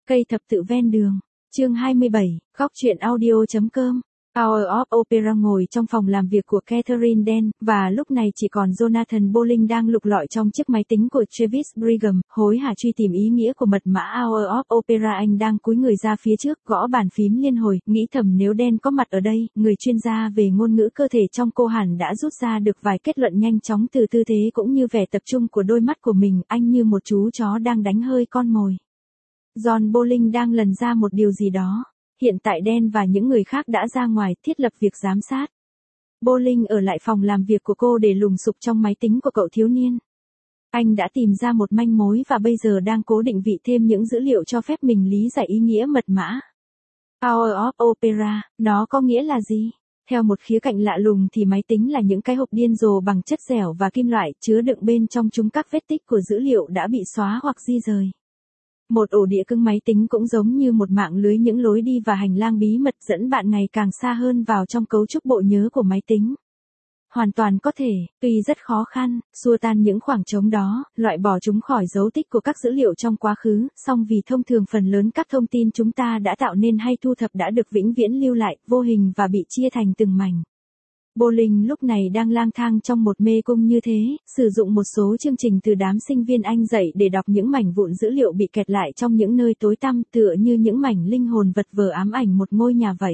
Cây thập tự ven đường. Chương 27, góc truyện audio.com. Hour of Opera ngồi trong phòng làm việc của Catherine Den, và lúc này chỉ còn Jonathan Bolling đang lục lọi trong chiếc máy tính của Travis Brigham, hối hả truy tìm ý nghĩa của mật mã Hour of Opera. Anh đang cúi người ra phía trước, gõ bàn phím liên hồi, nghĩ thầm nếu Den có mặt ở đây, người chuyên gia về ngôn ngữ cơ thể trong cô hẳn đã rút ra được vài kết luận nhanh chóng từ tư thế cũng như vẻ tập trung của đôi mắt của mình. Anh như một chú chó đang đánh hơi con mồi. John Bolling đang lần ra một điều gì đó. Hiện tại Dan và những người khác đã ra ngoài thiết lập việc giám sát. Bolling ở lại phòng làm việc của cô để lùng sục trong máy tính của cậu thiếu niên. Anh đã tìm ra một manh mối và bây giờ đang cố định vị thêm những dữ liệu cho phép mình lý giải ý nghĩa mật mã. Hour of Opera, nó có nghĩa là gì? Theo một khía cạnh lạ lùng thì máy tính là những cái hộp điên rồ bằng chất dẻo và kim loại, chứa đựng bên trong chúng các vết tích của dữ liệu đã bị xóa hoặc di rời. Một ổ đĩa cứng máy tính cũng giống như một mạng lưới những lối đi và hành lang bí mật dẫn bạn ngày càng xa hơn vào trong cấu trúc bộ nhớ của máy tính. Hoàn toàn có thể, tuy rất khó khăn, xua tan những khoảng trống đó, loại bỏ chúng khỏi dấu tích của các dữ liệu trong quá khứ, song vì thông thường phần lớn các thông tin chúng ta đã tạo nên hay thu thập đã được vĩnh viễn lưu lại, vô hình và bị chia thành từng mảnh. Bolling lúc này đang lang thang trong một mê cung như thế, sử dụng một số chương trình từ đám sinh viên anh dạy để đọc những mảnh vụn dữ liệu bị kẹt lại trong những nơi tối tăm, tựa như những mảnh linh hồn vật vờ ám ảnh một ngôi nhà vậy.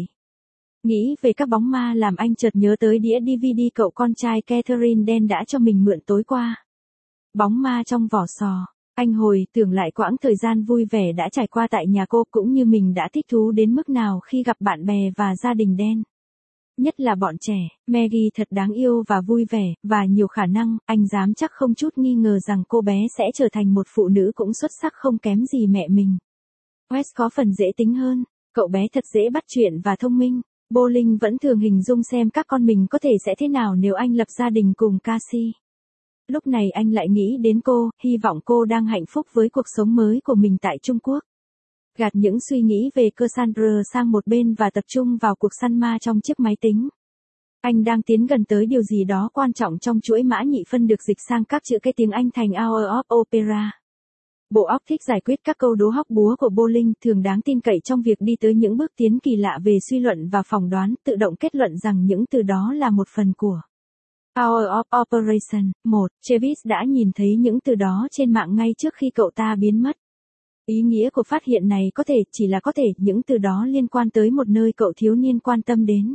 Nghĩ về các bóng ma làm anh chợt nhớ tới đĩa DVD cậu con trai Catherine Den đã cho mình mượn tối qua. Bóng ma trong vỏ sò. Anh hồi tưởng lại quãng thời gian vui vẻ đã trải qua tại nhà cô, cũng như mình đã thích thú đến mức nào khi gặp bạn bè và gia đình Den. Nhất là bọn trẻ. Maggie thật đáng yêu và vui vẻ, và nhiều khả năng, anh dám chắc không chút nghi ngờ rằng cô bé sẽ trở thành một phụ nữ cũng xuất sắc không kém gì mẹ mình. Wes có phần dễ tính hơn, cậu bé thật dễ bắt chuyện và thông minh. Bolling vẫn thường hình dung xem các con mình có thể sẽ thế nào nếu anh lập gia đình cùng Cassie. Lúc này anh lại nghĩ đến cô, hy vọng cô đang hạnh phúc với cuộc sống mới của mình tại Trung Quốc. Gạt những suy nghĩ về Cassandra sang một bên và tập trung vào cuộc săn ma trong chiếc máy tính. Anh đang tiến gần tới điều gì đó quan trọng trong chuỗi mã nhị phân được dịch sang các chữ cái tiếng Anh thành Hour of Opera. Bộ óc thích giải quyết các câu đố hóc búa của Bolling thường đáng tin cậy trong việc đi tới những bước tiến kỳ lạ về suy luận và phỏng đoán, tự động kết luận rằng những từ đó là một phần của Hour of Operation. 1. Travis đã nhìn thấy những từ đó trên mạng ngay trước khi cậu ta biến mất. Ý nghĩa của phát hiện này chỉ là có thể, những từ đó liên quan tới một nơi cậu thiếu niên quan tâm đến.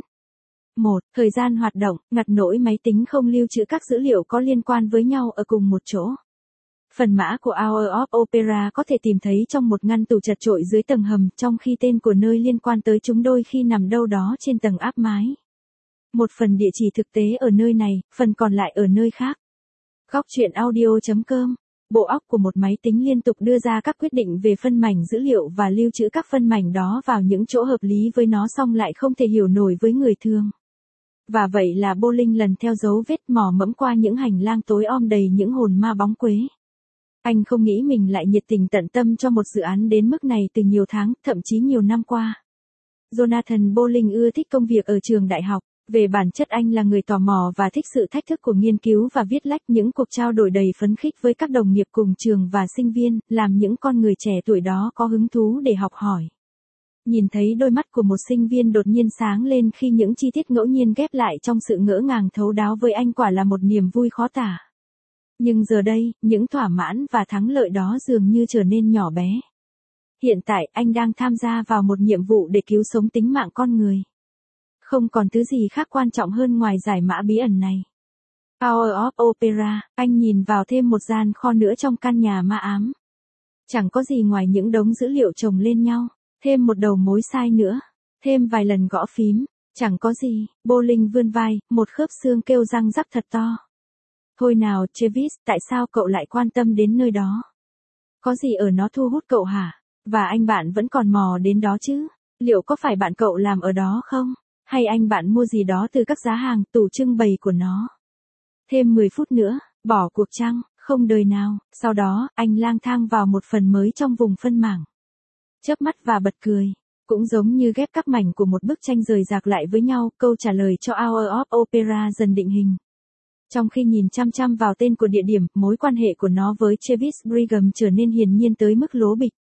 1. Thời gian hoạt động, ngặt nỗi máy tính không lưu trữ các dữ liệu có liên quan với nhau ở cùng một chỗ. Phần mã của Hour of Opera có thể tìm thấy trong một ngăn tủ chật chội dưới tầng hầm, trong khi tên của nơi liên quan tới chúng đôi khi nằm đâu đó trên tầng áp mái. Một phần địa chỉ thực tế ở nơi này, phần còn lại ở nơi khác. Góc truyện audio.com. Bộ óc của một máy tính liên tục đưa ra các quyết định về phân mảnh dữ liệu và lưu trữ các phân mảnh đó vào những chỗ hợp lý với nó, song lại không thể hiểu nổi với người thường. Và vậy là Bolling lần theo dấu vết mò mẫm qua những hành lang tối om đầy những hồn ma bóng quế. Anh không nghĩ mình lại nhiệt tình tận tâm cho một dự án đến mức này từ nhiều tháng, thậm chí nhiều năm qua. Jonathan Bolling ưa thích công việc ở trường đại học. Về bản chất anh là người tò mò và thích sự thách thức của nghiên cứu và viết lách, những cuộc trao đổi đầy phấn khích với các đồng nghiệp cùng trường và sinh viên, làm những con người trẻ tuổi đó có hứng thú để học hỏi. Nhìn thấy đôi mắt của một sinh viên đột nhiên sáng lên khi những chi tiết ngẫu nhiên ghép lại trong sự ngỡ ngàng thấu đáo với anh quả là một niềm vui khó tả. Nhưng giờ đây, những thỏa mãn và thắng lợi đó dường như trở nên nhỏ bé. Hiện tại anh đang tham gia vào một nhiệm vụ để cứu sống tính mạng con người. Không còn thứ gì khác quan trọng hơn ngoài giải mã bí ẩn này. Hour of Opera, anh nhìn vào thêm một gian kho nữa trong căn nhà ma ám. Chẳng có gì ngoài những đống dữ liệu chồng lên nhau, thêm một đầu mối sai nữa, thêm vài lần gõ phím, chẳng có gì. Bolling vươn vai, một khớp xương kêu răng rắc thật to. Thôi nào Travis, tại sao cậu lại quan tâm đến nơi đó? Có gì ở nó thu hút cậu hả? Và anh bạn vẫn còn mò đến đó chứ? Liệu có phải bạn cậu làm ở đó không? Hay anh bạn mua gì đó từ các giá hàng, tủ trưng bày của nó? Thêm 10 phút nữa, bỏ cuộc chăng? Không đời nào. Sau đó, anh lang thang vào một phần mới trong vùng phân mảng. Chớp mắt và bật cười. Cũng giống như ghép các mảnh của một bức tranh rời rạc lại với nhau, câu trả lời cho Hour of Opera dần định hình. Trong khi nhìn chăm chăm vào tên của địa điểm, mối quan hệ của nó với Travis Brigham trở nên hiển nhiên tới mức lố bịch.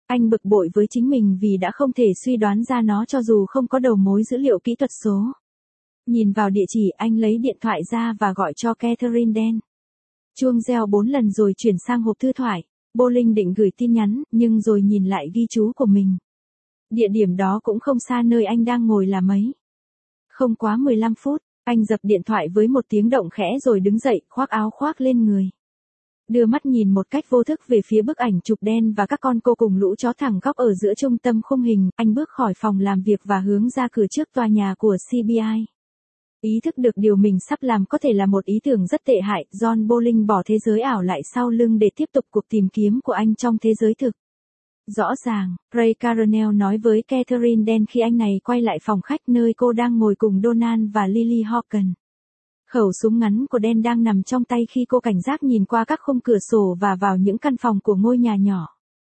Anh bực bội với chính mình vì đã không thể suy đoán ra nó cho dù không có đầu mối dữ liệu kỹ thuật số. Nhìn vào địa chỉ, anh lấy điện thoại ra và gọi cho Catherine Den. Chuông reo 4 lần rồi chuyển sang hộp thư thoại. Bolling định gửi tin nhắn, nhưng rồi nhìn lại ghi chú của mình. Địa điểm đó cũng không xa nơi anh đang ngồi là mấy. Không quá 15 phút, anh dập điện thoại với một tiếng động khẽ rồi đứng dậy, khoác áo khoác lên người. Đưa mắt nhìn một cách vô thức về phía bức ảnh chụp đen và các con cô cùng lũ chó thẳng góc ở giữa trung tâm khung hình, anh bước khỏi phòng làm việc và hướng ra cửa trước tòa nhà của CBI. Ý thức được điều mình sắp làm có thể là một ý tưởng rất tệ hại, John Bolling bỏ thế giới ảo lại sau lưng để tiếp tục cuộc tìm kiếm của anh trong thế giới thực. Rõ ràng, Ray Caronell nói với Catherine Den khi anh này quay lại phòng khách nơi cô đang ngồi cùng Donald và Lily Hawken. Khẩu súng ngắn của Den đang nằm trong tay khi cô cảnh giác nhìn qua các khung cửa sổ và vào những căn phòng của ngôi nhà nhỏ.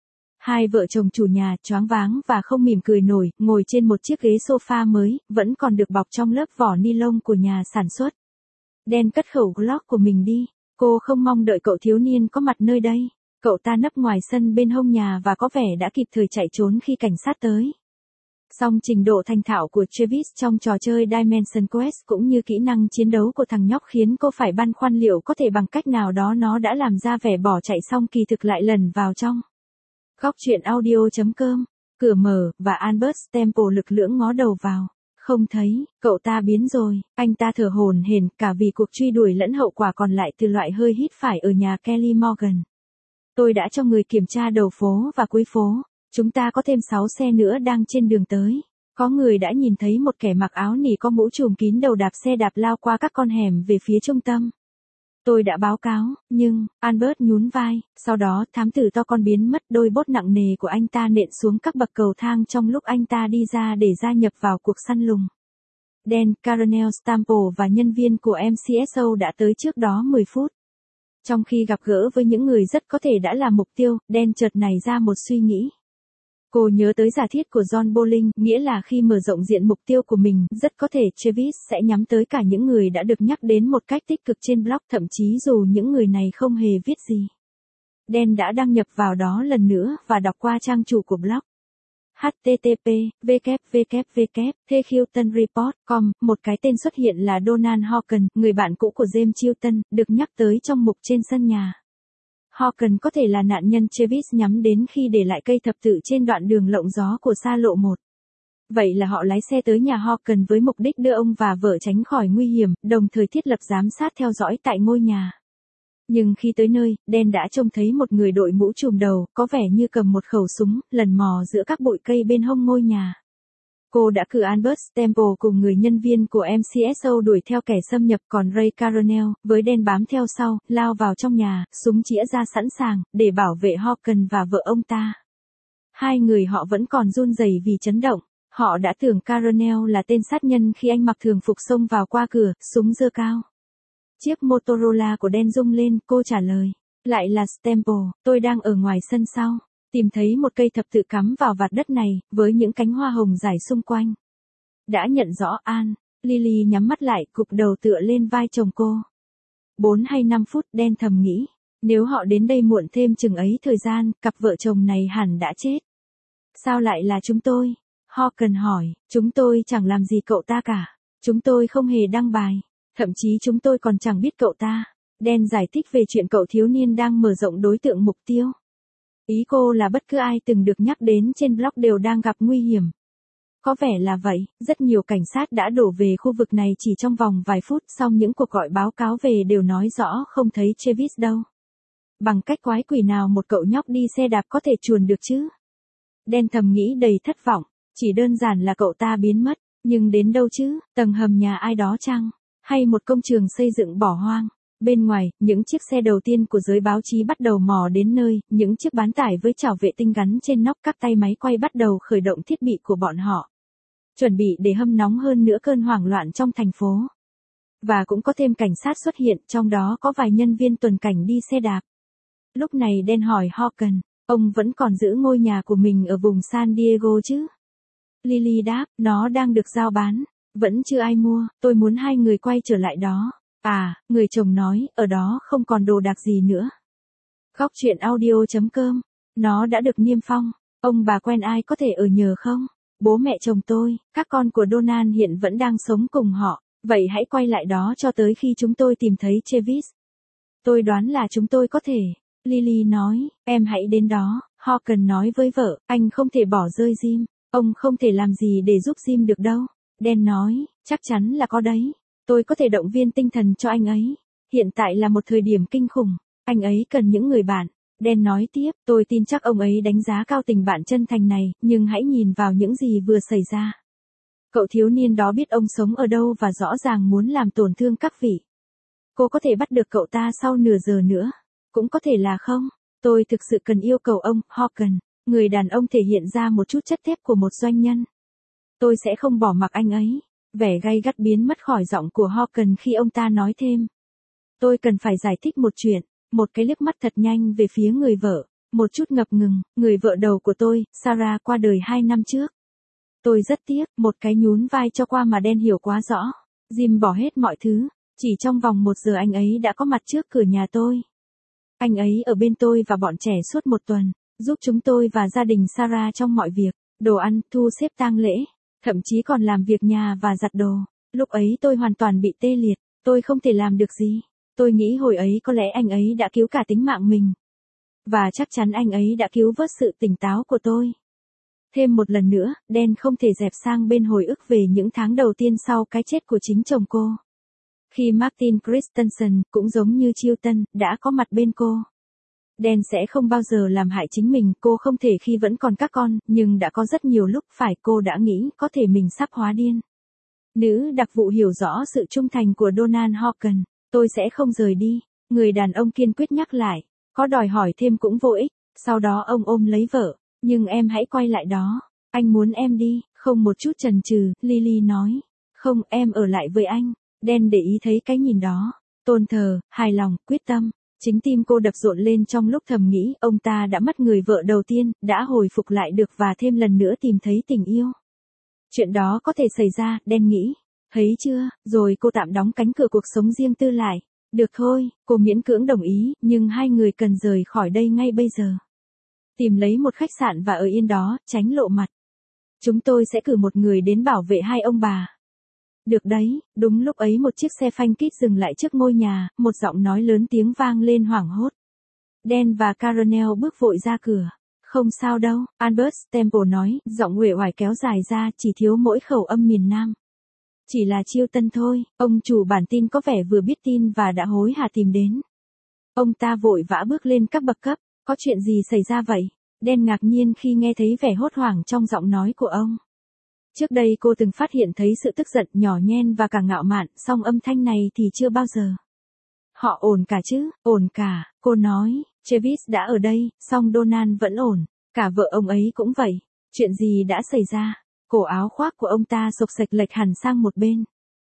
Hai vợ chồng chủ nhà, choáng váng và không mỉm cười nổi, ngồi trên một chiếc ghế sofa mới, vẫn còn được bọc trong lớp vỏ ni lông của nhà sản xuất. Den cất khẩu Glock của mình đi. Cô không mong đợi cậu thiếu niên có mặt nơi đây. Cậu ta nấp ngoài sân bên hông nhà và có vẻ đã kịp thời chạy trốn khi cảnh sát tới. Song trình độ thành thạo của Travis trong trò chơi Dimension Quest cũng như kỹ năng chiến đấu của thằng nhóc khiến cô phải băn khoăn liệu có thể bằng cách nào đó nó đã làm ra vẻ bỏ chạy xong kỳ thực lại lẩn vào trong. Góc truyện audio.com, cửa mở, và Albert Temple lực lưỡng ngó đầu vào. Không thấy, cậu ta biến rồi, anh ta thở hổn hển cả vì cuộc truy đuổi lẫn hậu quả còn lại từ loại hơi hít phải ở nhà Kelly Morgan. Tôi đã cho người kiểm tra đầu phố và cuối phố. Chúng ta có thêm 6 xe nữa đang trên đường tới. Có người đã nhìn thấy một kẻ mặc áo nỉ có mũ trùm kín đầu đạp xe đạp lao qua các con hẻm về phía trung tâm. Tôi đã báo cáo, nhưng, Albert nhún vai, sau đó thám tử to con biến mất, đôi bốt nặng nề của anh ta nện xuống các bậc cầu thang trong lúc anh ta đi ra để gia nhập vào cuộc săn lùng. Dan, Caronell Stample và nhân viên của MCSO đã tới trước đó 10 phút. Trong khi gặp gỡ với những người rất có thể đã là mục tiêu, Dan chợt nảy ra một suy nghĩ. Cô nhớ tới giả thiết của John Bolling, nghĩa là khi mở rộng diện mục tiêu của mình, rất có thể Travis sẽ nhắm tới cả những người đã được nhắc đến một cách tích cực trên blog, thậm chí dù những người này không hề viết gì. Dan đã đăng nhập vào đó lần nữa và đọc qua trang chủ của blog. http://thehiltonreport.com, một cái tên xuất hiện là Donald Hawken, người bạn cũ của James Chilton, được nhắc tới trong mục trên sân nhà. Hawken có thể là nạn nhân Travis nhắm đến khi để lại cây thập tự trên đoạn đường lộng gió của xa lộ 1. Vậy là họ lái xe tới nhà Hawken với mục đích đưa ông và vợ tránh khỏi nguy hiểm, đồng thời thiết lập giám sát theo dõi tại ngôi nhà. Nhưng khi tới nơi, Dan đã trông thấy một người đội mũ trùm đầu, có vẻ như cầm một khẩu súng, lần mò giữa các bụi cây bên hông ngôi nhà. Cô đã cử Albert Temple cùng người nhân viên của MCSO đuổi theo kẻ xâm nhập, còn Ray Caronell, với Dan bám theo sau, lao vào trong nhà, súng chĩa ra sẵn sàng, để bảo vệ Hawken và vợ ông ta. Hai người họ vẫn còn run rẩy vì chấn động. Họ đã tưởng Caronell là tên sát nhân khi anh mặc thường phục xông vào qua cửa, súng giơ cao. Chiếc Motorola của Dan rung lên, cô trả lời. Lại là Stample, tôi đang ở ngoài sân sau. Tìm thấy một cây thập tự cắm vào vạt đất này, với những cánh hoa hồng rải xung quanh. Đã nhận rõ An. Lily nhắm mắt lại, cụp đầu tựa lên vai chồng cô. 4 hay 5 phút, Dan thầm nghĩ. Nếu họ đến đây muộn thêm chừng ấy thời gian, cặp vợ chồng này hẳn đã chết. Sao lại là chúng tôi? Hawken hỏi. Chúng tôi chẳng làm gì cậu ta cả. Chúng tôi không hề đăng bài. Thậm chí chúng tôi còn chẳng biết cậu ta. Dan giải thích về chuyện cậu thiếu niên đang mở rộng đối tượng mục tiêu. Ý cô là bất cứ ai từng được nhắc đến trên blog đều đang gặp nguy hiểm. Có vẻ là vậy, rất nhiều cảnh sát đã đổ về khu vực này chỉ trong vòng vài phút, song những cuộc gọi báo cáo về đều nói rõ không thấy Travis đâu. Bằng cách quái quỷ nào một cậu nhóc đi xe đạp có thể chuồn được chứ? Dan thầm nghĩ đầy thất vọng, chỉ đơn giản là cậu ta biến mất, nhưng đến đâu chứ, tầng hầm nhà ai đó chăng? Hay một công trường xây dựng bỏ hoang? Bên ngoài, những chiếc xe đầu tiên của giới báo chí bắt đầu mò đến nơi, những chiếc bán tải với chảo vệ tinh gắn trên nóc, các tay máy quay bắt đầu khởi động thiết bị của bọn họ. Chuẩn bị để hâm nóng hơn nữa cơn hoảng loạn trong thành phố. Và cũng có thêm cảnh sát xuất hiện, trong đó có vài nhân viên tuần cảnh đi xe đạp. Lúc này Dan hỏi Hawken, ông vẫn còn giữ ngôi nhà của mình ở vùng San Diego chứ? Lily đáp, nó đang được giao bán. Vẫn chưa ai mua, tôi muốn hai người quay trở lại đó. À, người chồng nói, ở đó không còn đồ đạc gì nữa. Góc truyện audio.com, nó đã được niêm phong. Ông bà quen ai có thể ở nhờ không? Bố mẹ chồng tôi, các con của Donald hiện vẫn đang sống cùng họ, vậy hãy quay lại đó cho tới khi chúng tôi tìm thấy Travis. Tôi đoán là chúng tôi có thể. Lily nói, em hãy đến đó. Hawken nói với vợ, anh không thể bỏ rơi Jim. Ông không thể làm gì để giúp Jim được đâu. Dan nói, chắc chắn là có đấy. Tôi có thể động viên tinh thần cho anh ấy. Hiện tại là một thời điểm kinh khủng. Anh ấy cần những người bạn. Dan nói tiếp, tôi tin chắc ông ấy đánh giá cao tình bạn chân thành này, nhưng hãy nhìn vào những gì vừa xảy ra. Cậu thiếu niên đó biết ông sống ở đâu và rõ ràng muốn làm tổn thương các vị. Cô có thể bắt được cậu ta sau nửa giờ nữa. Cũng có thể là không. Tôi thực sự cần yêu cầu ông, Hawken. Người đàn ông thể hiện ra một chút chất thép của một doanh nhân. Tôi sẽ không bỏ mặc anh ấy. Vẻ gay gắt biến mất khỏi giọng của Hawken khi ông ta nói thêm. Tôi cần phải giải thích một chuyện. Một cái liếc mắt thật nhanh về phía người vợ. Một chút ngập ngừng, người vợ đầu của tôi, Sarah qua đời 2 năm trước. Tôi rất tiếc, một cái nhún vai cho qua mà Dan hiểu quá rõ. Jim bỏ hết mọi thứ. Chỉ trong vòng 1 giờ anh ấy đã có mặt trước cửa nhà tôi. Anh ấy ở bên tôi và bọn trẻ suốt 1 tuần, giúp chúng tôi và gia đình Sarah trong mọi việc, đồ ăn, thu xếp tang lễ, thậm chí còn làm việc nhà và giặt đồ. Lúc ấy tôi hoàn toàn bị tê liệt, tôi không thể làm được gì. Tôi nghĩ hồi ấy có lẽ anh ấy đã cứu cả tính mạng mình. Và chắc chắn anh ấy đã cứu vớt sự tỉnh táo của tôi. Thêm một lần nữa, Dan không thể dẹp sang bên hồi ức về những tháng đầu tiên sau cái chết của chính chồng cô. Khi Martin Christensen, cũng giống như Chilton, đã có mặt bên cô. Dan sẽ không bao giờ làm hại chính mình, cô không thể khi vẫn còn các con, nhưng đã có rất nhiều lúc phải cô đã nghĩ có thể mình sắp hóa điên. Nữ đặc vụ hiểu rõ sự trung thành của Donald Hawken. Tôi sẽ không rời đi. Người đàn ông kiên quyết nhắc lại. Có đòi hỏi thêm cũng vô ích. Sau đó ông ôm lấy vợ. Nhưng em hãy quay lại đó. Anh muốn em đi. Không một chút chần chừ, Lily nói. Không, em ở lại với anh. Dan để ý thấy cái nhìn đó. Tôn thờ, hài lòng, quyết tâm. Chính tim cô đập rộn lên trong lúc thầm nghĩ ông ta đã mất người vợ đầu tiên, đã hồi phục lại được và thêm lần nữa tìm thấy tình yêu. Chuyện đó có thể xảy ra, Dan nghĩ. Thấy chưa, rồi cô tạm đóng cánh cửa cuộc sống riêng tư lại. Được thôi, cô miễn cưỡng đồng ý, nhưng hai người cần rời khỏi đây ngay bây giờ. Tìm lấy một khách sạn và ở yên đó, tránh lộ mặt. Chúng tôi sẽ cử một người đến bảo vệ hai ông bà. Được đấy, đúng lúc ấy một chiếc xe phanh kít dừng lại trước ngôi nhà, một giọng nói lớn tiếng vang lên hoảng hốt. Dan và Caronel bước vội ra cửa. Không sao đâu, Albert Temple nói, giọng uể oải kéo dài ra, chỉ thiếu mỗi khẩu âm miền Nam. Chỉ là Chilton thôi, ông chủ bản tin có vẻ vừa biết tin và đã hối hả tìm đến. Ông ta vội vã bước lên các bậc cấp, có chuyện gì xảy ra vậy? Dan ngạc nhiên khi nghe thấy vẻ hốt hoảng trong giọng nói của ông. Trước đây cô từng phát hiện thấy sự tức giận nhỏ nhen và cả ngạo mạn, song âm thanh này thì chưa bao giờ. Họ ổn cả chứ, ổn cả, cô nói, Travis đã ở đây, song Donald vẫn ổn, cả vợ ông ấy cũng vậy. Chuyện gì đã xảy ra? Cổ áo khoác của ông ta xộc xệch lệch hẳn sang một bên.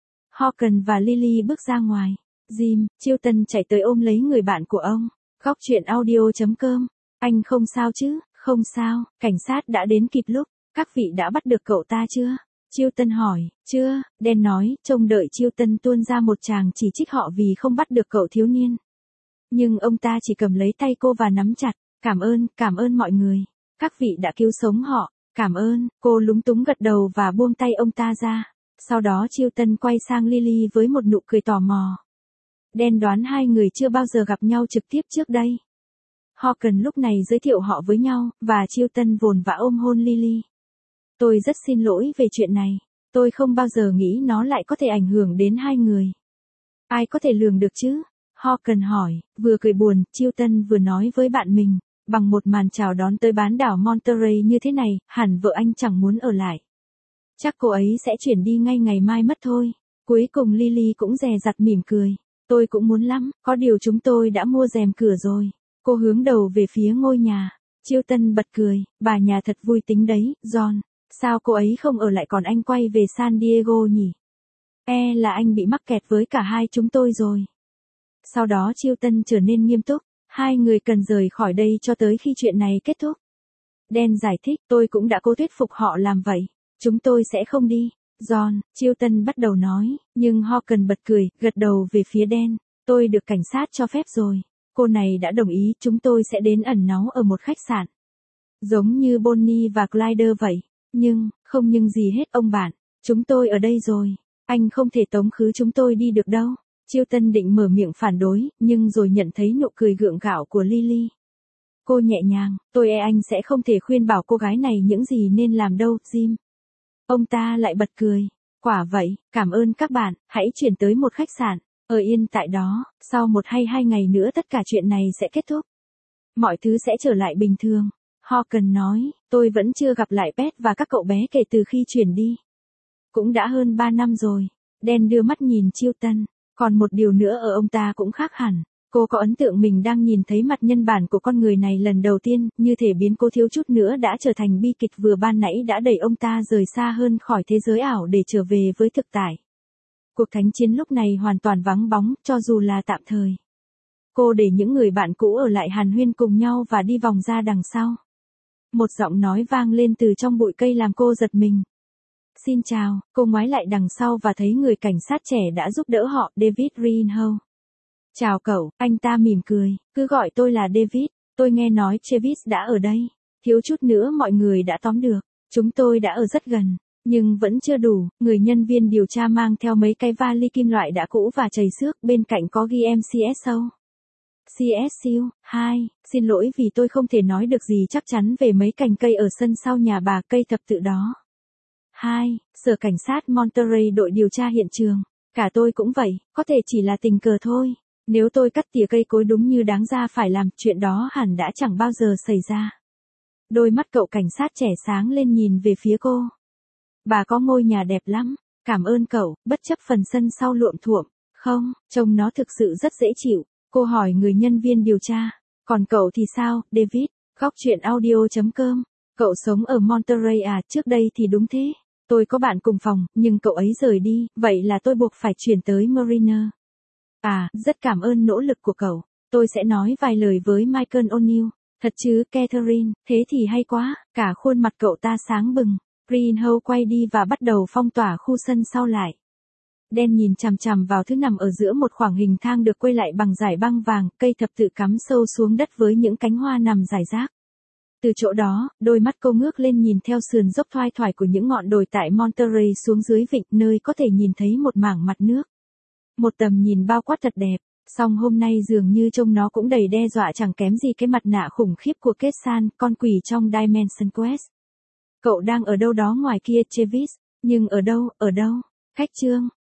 Hawken và Lily bước ra ngoài. Jim, Chilton chạy tới ôm lấy người bạn của ông. Góc chuyện audio.com. Anh không sao chứ? Không sao, cảnh sát đã đến kịp lúc. Các vị đã bắt được cậu ta chưa? Chilton hỏi. Chưa, Dan nói, trông đợi Chilton tuôn ra một tràng chỉ trích họ vì không bắt được cậu thiếu niên. Nhưng ông ta chỉ cầm lấy tay cô và nắm chặt. Cảm ơn mọi người. Các vị đã cứu sống họ. Cảm ơn, cô lúng túng gật đầu và buông tay ông ta ra. Sau đó Chilton quay sang Lily với một nụ cười tò mò. Dan đoán hai người chưa bao giờ gặp nhau trực tiếp trước đây. Hawken lúc này giới thiệu họ với nhau, và Chilton vồn vã ôm hôn Lily. Tôi rất xin lỗi về chuyện này. Tôi không bao giờ nghĩ nó lại có thể ảnh hưởng đến hai người. Ai có thể lường được chứ? Hawken hỏi, vừa cười buồn, Chilton vừa nói với bạn mình. Bằng một màn chào đón tới bán đảo Monterey như thế này, hẳn vợ anh chẳng muốn ở lại. Chắc cô ấy sẽ chuyển đi ngay ngày mai mất thôi. Cuối cùng Lily cũng dè dặt mỉm cười. Tôi cũng muốn lắm, có điều chúng tôi đã mua rèm cửa rồi. Cô hướng đầu về phía ngôi nhà. Chilton bật cười, bà nhà thật vui tính đấy, John. Sao cô ấy không ở lại còn anh quay về San Diego nhỉ? Là anh bị mắc kẹt với cả hai chúng tôi rồi. Sau đó Chilton trở nên nghiêm túc. Hai người cần rời khỏi đây cho tới khi chuyện này kết thúc. Dan giải thích, tôi cũng đã cố thuyết phục họ làm vậy. Chúng tôi sẽ không đi. John, Chilton bắt đầu nói, nhưng Hawken bật cười, gật đầu về phía Dan. Tôi được cảnh sát cho phép rồi. Cô này đã đồng ý, chúng tôi sẽ đến ẩn náu ở một khách sạn. Giống như Bonnie và Clyde vậy. Không nhưng gì hết ông bạn. Chúng tôi ở đây rồi. Anh không thể tống khứ chúng tôi đi được đâu. Chilton định mở miệng phản đối, nhưng rồi nhận thấy nụ cười gượng gạo của Lily. Cô nhẹ nhàng, tôi anh sẽ không thể khuyên bảo cô gái này những gì nên làm đâu, Jim. Ông ta lại bật cười. Quả vậy, cảm ơn các bạn, hãy chuyển tới một khách sạn. Ở yên tại đó, sau 1 hay 2 ngày nữa tất cả chuyện này sẽ kết thúc. Mọi thứ sẽ trở lại bình thường. Hawken nói, tôi vẫn chưa gặp lại Pet và các cậu bé kể từ khi chuyển đi. Cũng đã hơn 3 năm rồi. Dan đưa mắt nhìn Chilton. Còn một điều nữa ở ông ta cũng khác hẳn. Cô có ấn tượng mình đang nhìn thấy mặt nhân bản của con người này lần đầu tiên, như thể biến cố thiếu chút nữa đã trở thành bi kịch vừa ban nãy đã đẩy ông ta rời xa hơn khỏi thế giới ảo để trở về với thực tại. Cuộc thánh chiến lúc này hoàn toàn vắng bóng, cho dù là tạm thời. Cô để những người bạn cũ ở lại hàn huyên cùng nhau và đi vòng ra đằng sau. Một giọng nói vang lên từ trong bụi cây làm cô giật mình. Xin chào, cô ngoái lại đằng sau và thấy người cảnh sát trẻ đã giúp đỡ họ, David Greenhow. Chào cậu, anh ta mỉm cười, cứ gọi tôi là David, tôi nghe nói Travis đã ở đây. Thiếu chút nữa mọi người đã tóm được, chúng tôi đã ở rất gần, nhưng vẫn chưa đủ. Người nhân viên điều tra mang theo mấy cái vali kim loại đã cũ và chầy xước, bên cạnh có ghi MCSO. CSU, 2, xin lỗi vì tôi không thể nói được gì chắc chắn về mấy cành cây ở sân sau nhà bà cây thập tự đó. 2, Sở Cảnh sát Monterey đội điều tra hiện trường. Cả tôi cũng vậy, có thể chỉ là tình cờ thôi. Nếu tôi cắt tỉa cây cối đúng như đáng ra phải làm, chuyện đó hẳn đã chẳng bao giờ xảy ra. Đôi mắt cậu cảnh sát trẻ sáng lên nhìn về phía cô. Bà có ngôi nhà đẹp lắm, cảm ơn cậu, bất chấp phần sân sau luộm thuộm. Không, trông nó thực sự rất dễ chịu. Cô hỏi người nhân viên điều tra. Còn cậu thì sao, David? Góc chuyện audio.com. Cậu sống ở Monterey à? Trước đây thì đúng thế. Tôi có bạn cùng phòng, nhưng cậu ấy rời đi, vậy là tôi buộc phải chuyển tới Mariner. À, rất cảm ơn nỗ lực của cậu. Tôi sẽ nói vài lời với Michael O'Neill. Thật chứ, Catherine, thế thì hay quá. Cả khuôn mặt cậu ta sáng bừng. Greenhow quay đi và bắt đầu phong tỏa khu sân sau lại. Dan nhìn chằm chằm vào thứ nằm ở giữa một khoảng hình thang được quây lại bằng dải băng vàng, cây thập tự cắm sâu xuống đất với những cánh hoa nằm rải rác. Từ chỗ đó, đôi mắt cô ngước lên nhìn theo sườn dốc thoai thoải của những ngọn đồi tại Monterey xuống dưới vịnh, nơi có thể nhìn thấy một mảng mặt nước. Một tầm nhìn bao quát thật đẹp, song hôm nay dường như trông nó cũng đầy đe dọa chẳng kém gì cái mặt nạ khủng khiếp của Quetzal, con quỷ trong Dimension Quest. Cậu đang ở đâu đó ngoài kia, Travis, nhưng ở đâu? Khách chương.